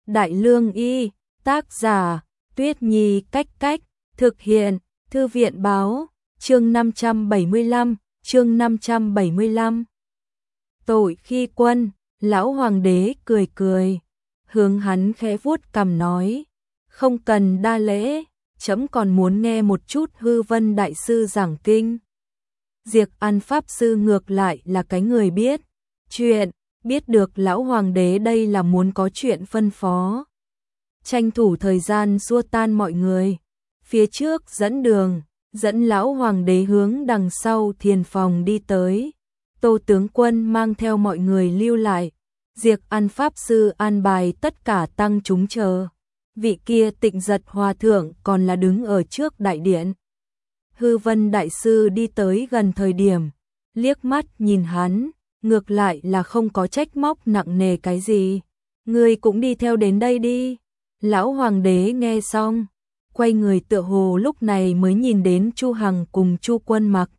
Đại Lương Y, tác giả, Tuyết Nhi Cách Cách, thực hiện, Thư viện Báo, chương 575, chương 575. Tội khi quân, lão hoàng đế cười cười, hướng hắn khẽ vuốt cằm nói, không cần đa lễ, trẫm còn muốn nghe một chút Hư Vân đại sư giảng kinh. Diệp An pháp sư ngược lại là cái người biết chuyện, biết được lão hoàng đế đây là muốn có chuyện phân phó. Tranh thủ thời gian xua tan mọi người, phía trước dẫn đường, dẫn lão hoàng đế hướng đằng sau thiền phòng đi tới. Tô tướng quân mang theo mọi người lưu lại, Diệp An pháp sư an bài tất cả tăng chúng chờ. Vị kia Tịnh Giật hòa thượng còn là đứng ở trước đại điện. Hư Vân đại sư đi tới gần thời điểm, liếc mắt nhìn hắn, ngược lại là không có trách móc nặng nề cái gì. Ngươi cũng đi theo đến đây đi. Lão hoàng đế nghe xong, quay người tựa hồ lúc này mới nhìn đến Chu Hằng cùng Chu Quân Mặc.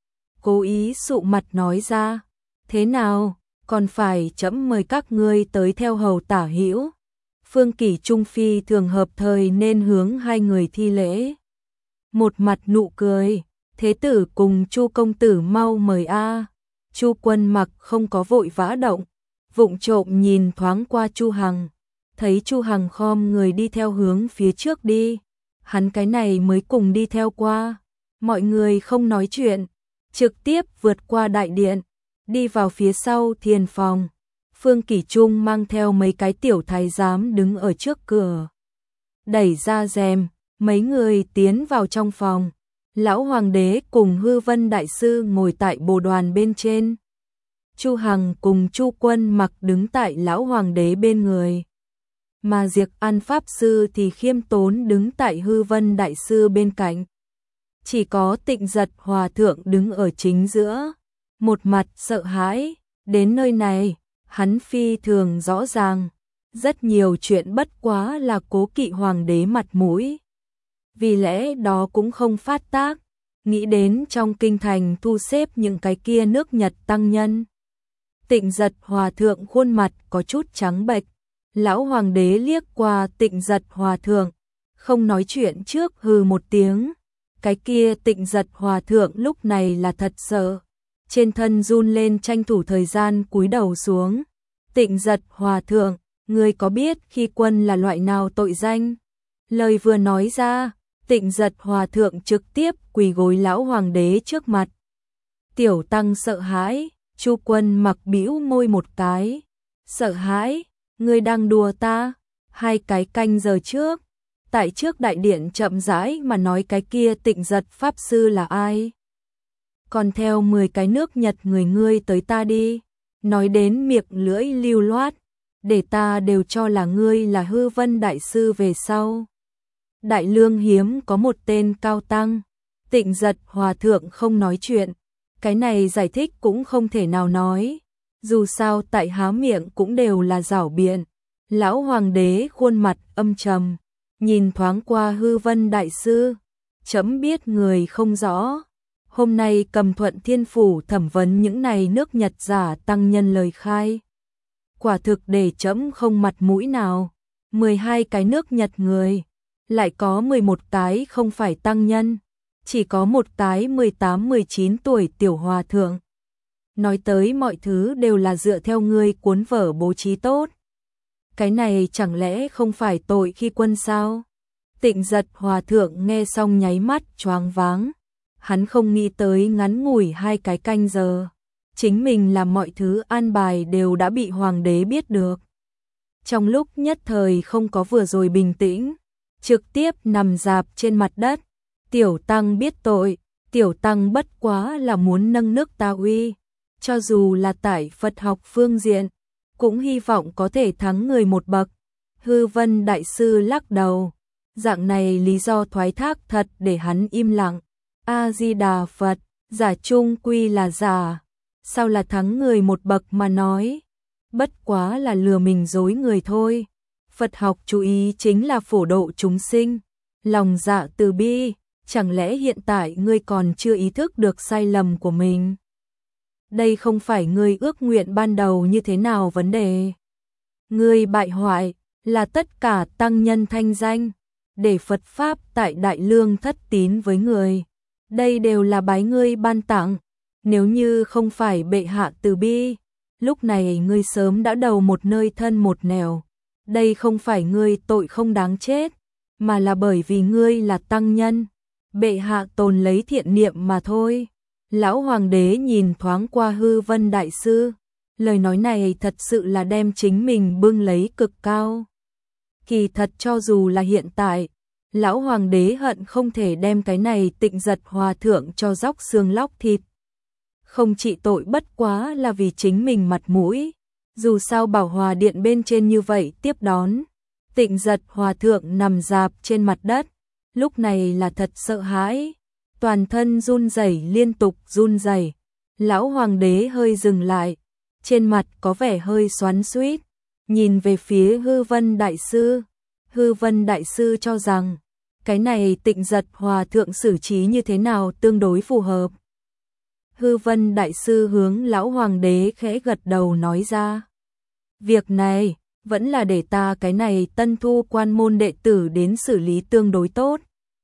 Cố ý sụ mặt nói ra, thế nào, còn phải trẫm mời các ngươi tới theo hầu tả hữu. Phương Kỷ Trung phi thường hợp thời nên hướng hai người thi lễ. Một mặt nụ cười, thế tử cùng Chu công tử mau mời a. Chu Quân Mặc không có vội vã động, vụng trộm nhìn thoáng qua Chu Hằng, thấy Chu Hằng khom người đi theo hướng phía trước đi, hắn cái này mới cùng đi theo qua. Mọi người không nói chuyện, trực tiếp vượt qua đại điện, đi vào phía sau thiền phòng. Phương Kỷ Trung mang theo mấy cái tiểu thái giám đứng ở trước cửa, đẩy ra rèm, mấy người tiến vào trong phòng. Lão hoàng đế cùng Hư Vân đại sư ngồi tại bồ đoàn bên trên. Chu Hằng cùng Chu Quân Mặc đứng tại lão hoàng đế bên người, mà Diệp An pháp sư thì khiêm tốn đứng tại Hư Vân đại sư bên cạnh. Chỉ có Tịnh Giật hòa thượng đứng ở chính giữa, một mặt sợ hãi. Đến nơi này, hắn phi thường rõ ràng, rất nhiều chuyện bất quá là cố kỵ hoàng đế mặt mũi. Vì lẽ đó cũng không phát tác, nghĩ đến trong kinh thành thu xếp những cái kia nước Nhật tăng nhân. Tịnh Giật hòa thượng khuôn mặt có chút trắng bệch, lão hoàng đế liếc qua Tịnh Giật hòa thượng, không nói chuyện trước hừ một tiếng. Cái kia Tịnh Giật hòa thượng lúc này là thật sợ, trên thân run lên tranh thủ thời gian cúi đầu xuống. Tịnh Giật hòa thượng, ngươi có biết khi quân là loại nào tội danh? Lời vừa nói ra, Tịnh Giật hòa thượng trực tiếp quỳ gối lão hoàng đế trước mặt. Tiểu tăng sợ hãi. Chu Quân Mặc bĩu môi một cái. Sợ hãi? Ngươi đang đùa ta? 2 cái canh giờ trước, tại trước đại điện chậm rãi mà nói cái kia Tịnh Giật pháp sư là ai? Còn theo 10 cái nước Nhật người ngươi tới ta đi. Nói đến miệng lưỡi lưu loát, để ta đều cho là ngươi là Hư Vân đại sư về sau. Đại Lương hiếm có một tên cao tăng. Tịnh Giật hòa thượng không nói chuyện, cái này giải thích cũng không thể nào nói, dù sao tại há miệng cũng đều là giảo biện. Lão hoàng đế khuôn mặt âm trầm, nhìn thoáng qua Hư Vân đại sư, chấm biết người không rõ. Hôm nay cầm Thuận Thiên phủ thẩm vấn những này nước Nhật giả tăng nhân lời khai, quả thực để chấm không mặt mũi nào. 12 cái nước Nhật người, lại có 11 cái không phải tăng nhân, chỉ có một cái 18-19 tuổi tiểu hòa thượng. Nói tới mọi thứ đều là dựa theo ngươi cuốn vở bố trí tốt. Cái này chẳng lẽ không phải tội khi quân sao? Tịnh Giật hòa thượng nghe xong nháy mắt choáng váng. Hắn không nghĩ tới ngắn ngủi 2 cái canh giờ, chính mình làm mọi thứ an bài đều đã bị hoàng đế biết được. Trong lúc nhất thời không có vừa rồi bình tĩnh, trực tiếp nằm rạp trên mặt đất. Tiểu tăng biết tội, tiểu tăng bất quá là muốn nâng nước ta uy, cho dù là tại Phật học phương diện, cũng hy vọng có thể thắng người một bậc. Hư Vân đại sư lắc đầu, dạng này lý do thoái thác thật để hắn im lặng. A-di-đà Phật, giả chung quy là giả, sao là thắng người một bậc mà nói, bất quá là lừa mình dối người thôi. Phật học chú ý chính là phổ độ chúng sinh, lòng dạ từ bi, chẳng lẽ hiện tại ngươi còn chưa ý thức được sai lầm của mình? Đây không phải ngươi ước nguyện ban đầu như thế nào vấn đề. Ngươi bại hoại, là tất cả tăng nhân thanh danh, để Phật Pháp tại Đại Lương thất tín với người. Đây đều là bái ngươi ban tặng, nếu như không phải bệ hạ từ bi, lúc này ngươi sớm đã đầu một nơi thân một nẻo. Đây không phải ngươi tội không đáng chết, mà là bởi vì ngươi là tăng nhân, bệ hạ tồn lấy thiện niệm mà thôi. Lão hoàng đế nhìn thoáng qua Hư Vân đại sư, lời nói này thật sự là đem chính mình bưng lấy cực cao. Kỳ thật cho dù là hiện tại, lão hoàng đế hận không thể đem cái này Tịnh Giật hòa thượng cho róc xương lóc thịt. Không trị tội bất quá là vì chính mình mặt mũi, dù sao Bảo Hòa điện bên trên như vậy tiếp đón. Tịnh Giật hòa thượng nằm rạp trên mặt đất, lúc này là thật sợ hãi, toàn thân run rẩy liên tục run rẩy. Lão hoàng đế hơi dừng lại, trên mặt có vẻ hơi xoắn xuýt, nhìn về phía Hư Vân đại sư. Hư Vân đại sư cho rằng cái này Tịnh Giật hòa thượng xử trí như thế nào tương đối phù hợp. Hư Vân đại sư hướng lão hoàng đế khẽ gật đầu nói ra, việc này vẫn là để ta cái này tân thu quan môn đệ tử đến xử lý tương đối tốt.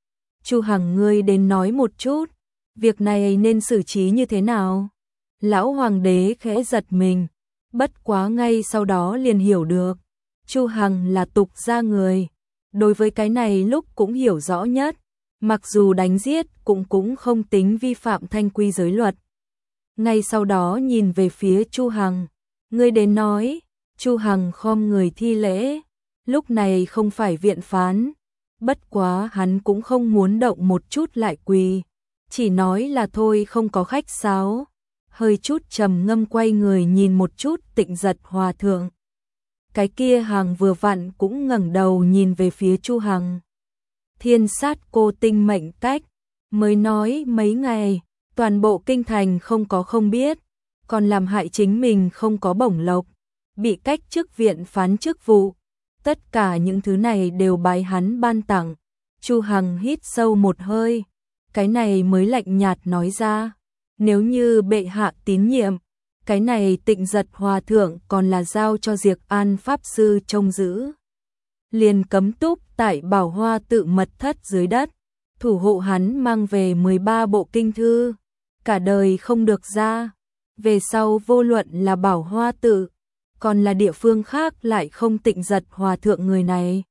Chu Hằng ngươi đến nói một chút, việc này nên xử trí như thế nào? Lão hoàng đế khẽ giật mình, bất quá ngay sau đó liền hiểu được. Chu Hằng là tục gia người, đối với cái này lúc cũng hiểu rõ nhất, mặc dù đánh giết cũng không tính vi phạm thanh quy giới luật. Ngay sau đó nhìn về phía Chu Hằng, ngươi đến nói. Chu Hằng khom người thi lễ, lúc này không phải viện phán, bất quá hắn cũng không muốn động một chút lại quỳ, chỉ nói là thôi không có khách sáo, hơi chút trầm ngâm quay người nhìn một chút Tịnh Giật hòa thượng. Cái kia Hằng vừa vặn cũng ngẩng đầu nhìn về phía Chu Hằng. Thiên sát cô tinh mệnh cách, mới nói mấy ngày, toàn bộ kinh thành không có không biết, còn làm hại chính mình không có bổng lộc, bị cách chức viện phán chức vụ, tất cả những thứ này đều bái hắn ban tặng. Chu Hằng hít sâu một hơi, cái này mới lạnh nhạt nói ra, nếu như bệ hạ tín nhiệm, cái này Tịnh Giật hòa thượng còn là giao cho Diệc An pháp sư trông giữ. Liền cấm túc tại Bảo Hoa tự mật thất dưới đất, thủ hộ hắn mang về 13 bộ kinh thư, cả đời không được ra. Về sau vô luận là Bảo Hoa tự, còn là địa phương khác lại không Tịnh Giật hòa thượng người này.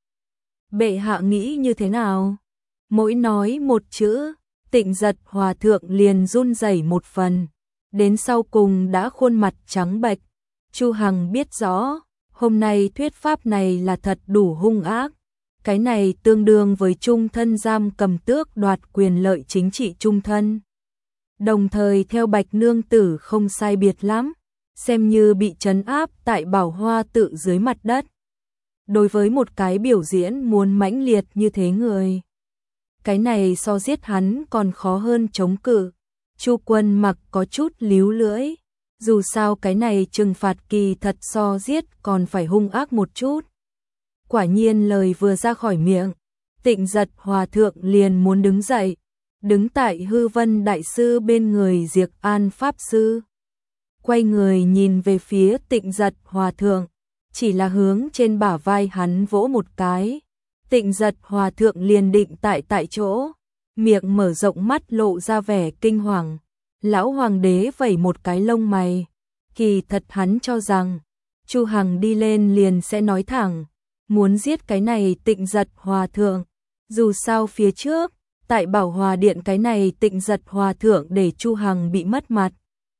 Bệ hạ nghĩ như thế nào? Mỗi nói một chữ, Tịnh Giật hòa thượng liền run rẩy một phần, đến sau cùng đã khuôn mặt trắng bệch. Chu Hằng biết rõ, hôm nay thuyết pháp này là thật đủ hung ác, cái này tương đương với trung thân giam cầm tước đoạt quyền lợi chính trị trung thân. Đồng thời theo Bạch nương tử không sai biệt lắm, xem như bị trấn áp tại Bảo Hoa tự dưới mặt đất. Đối với một cái biểu diễn muốn mãnh liệt như thế người, cái này so giết hắn còn khó hơn chống cự. Chu Quân Mặc có chút líu lưỡi, dù sao cái này trừng phạt kỳ thật so giết còn phải hung ác một chút. Quả nhiên lời vừa ra khỏi miệng, Tịnh Giật hòa thượng liền muốn đứng dậy, đứng tại Hư Vân đại sư bên người Diệc An pháp sư. Quay người nhìn về phía Tịnh Giật hòa thượng, chỉ là hướng trên bả vai hắn vỗ một cái. Tịnh Giật hòa thượng liền định tại chỗ, miệng mở rộng mắt lộ ra vẻ kinh hoàng. Lão hoàng đế vẩy một cái lông mày, kỳ thật hắn cho rằng Chu Hằng đi lên liền sẽ nói thẳng, muốn giết cái này Tịnh Giật hòa thượng. Dù sao phía trước, tại Bảo Hòa điện cái này Tịnh Giật hòa thượng để Chu Hằng bị mất mặt,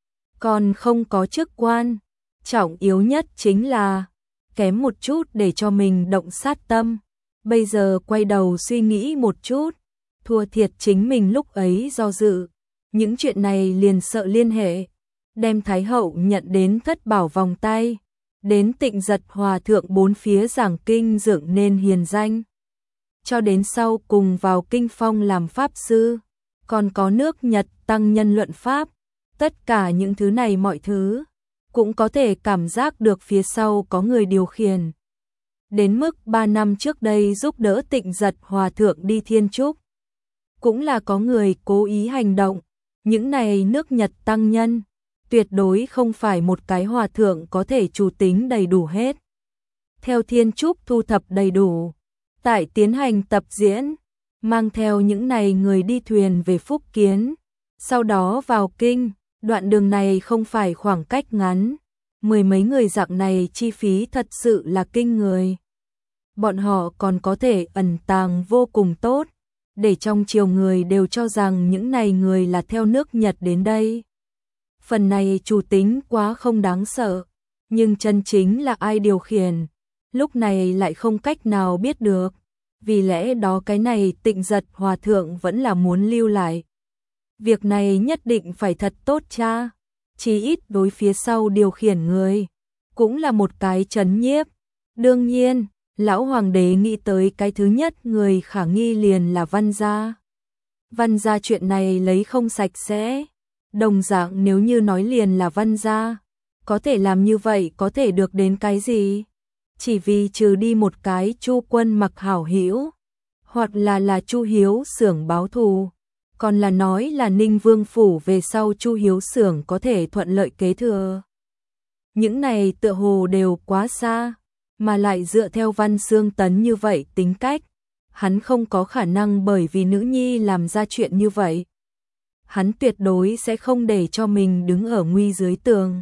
còn không có chức quan, trọng yếu nhất chính là kém một chút để cho mình động sát tâm. Bây giờ quay đầu suy nghĩ một chút, thua thiệt chính mình lúc ấy do dự, những chuyện này liền sợ liên hệ, đem Thái hậu nhận đến thất bảo vòng tay, đến Tịnh Giật hòa thượng bốn phía giảng kinh dựng nên hiền danh, cho đến sau cùng vào kinh phong làm pháp sư, còn có nước Nhật tăng nhân luận pháp, tất cả những thứ này mọi thứ, cũng có thể cảm giác được phía sau có người điều khiển. Đến mức 3 năm trước đây giúp đỡ Tịnh Giật hòa thượng đi Thiên Trúc, cũng là có người cố ý hành động, những này nước Nhật tăng nhân, tuyệt đối không phải một cái hòa thượng có thể chủ tính đầy đủ hết. theo thiên trúc thu thập đầy đủ, tại tiến hành tập diễn, mang theo những này người đi thuyền về Phúc Kiến, sau đó vào kinh, đoạn đường này không phải khoảng cách ngắn, mười mấy người dạng này chi phí thật sự là kinh người. Bọn họ còn có thể ẩn tàng vô cùng tốt, để trong triều người đều cho rằng những này người là theo nước Nhật đến đây. Phần này chủ tính quá không đáng sợ, nhưng chân chính là ai điều khiển, lúc này lại không cách nào biết được. Vì lẽ đó cái này Tịnh Giật Hòa Thượng vẫn là muốn lưu lại. Việc này nhất định phải thật tốt cha, chí ít đối phía sau điều khiển người, cũng là một cái trấn nhiếp. Đương nhiên, lão hoàng đế nghĩ tới cái thứ nhất người khả nghi liền là Văn gia. Văn gia chuyện này lấy không sạch sẽ, đồng dạng nếu như nói liền là Văn gia, có thể làm như vậy có thể được đến cái gì? Chỉ vì trừ đi một cái Chu Quân Mặc hảo hữu, hoặc là Chu Hiếu Xưởng báo thù, còn là nói là Ninh Vương phủ về sau Chu Hiếu Xưởng có thể thuận lợi kế thừa. Những này tựa hồ đều quá xa, mà lại dựa theo Văn Xương Tấn như vậy tính cách, hắn không có khả năng bởi vì nữ nhi làm ra chuyện như vậy. Hắn tuyệt đối sẽ không để cho mình đứng ở nguy dưới tường.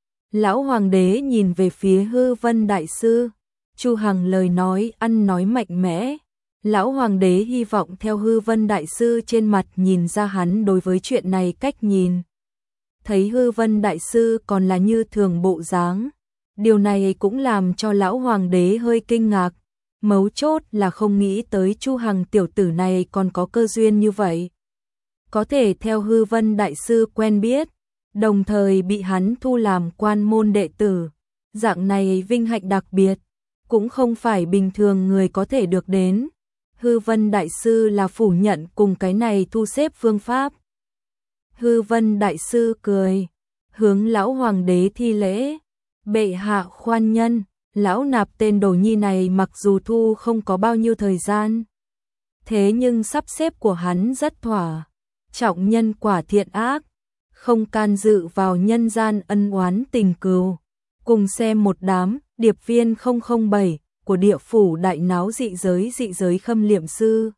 Lão hoàng đế nhìn về phía Hư Vân đại sư, Chu Hằng lời nói ăn nói mạnh mẽ. Lão hoàng đế hy vọng theo Hư Vân đại sư trên mặt nhìn ra hắn đối với chuyện này cách nhìn. Thấy Hư Vân đại sư còn là như thường bộ dáng, điều này cũng làm cho lão hoàng đế hơi kinh ngạc, mấu chốt là không nghĩ tới Chu Hằng tiểu tử này còn có cơ duyên như vậy. Có thể theo Hư Vân đại sư quen biết, đồng thời bị hắn thu làm quan môn đệ tử, dạng này vinh hạnh đặc biệt, cũng không phải bình thường người có thể được đến. Hư Vân đại sư là phủ nhận cùng cái này thu xếp phương pháp. Hư Vân đại sư cười, hướng lão hoàng đế thi lễ, bệ hạ khoan nhân, lão nạp tên đồ nhi này mặc dù thu không có bao nhiêu thời gian, thế nhưng sắp xếp của hắn rất thỏa, trọng nhân quả thiện ác, không can dự vào nhân gian ân oán tình cừu. Cùng xem một đám điệp viên 007 của địa phủ đại náo dị giới khâm liệm sư.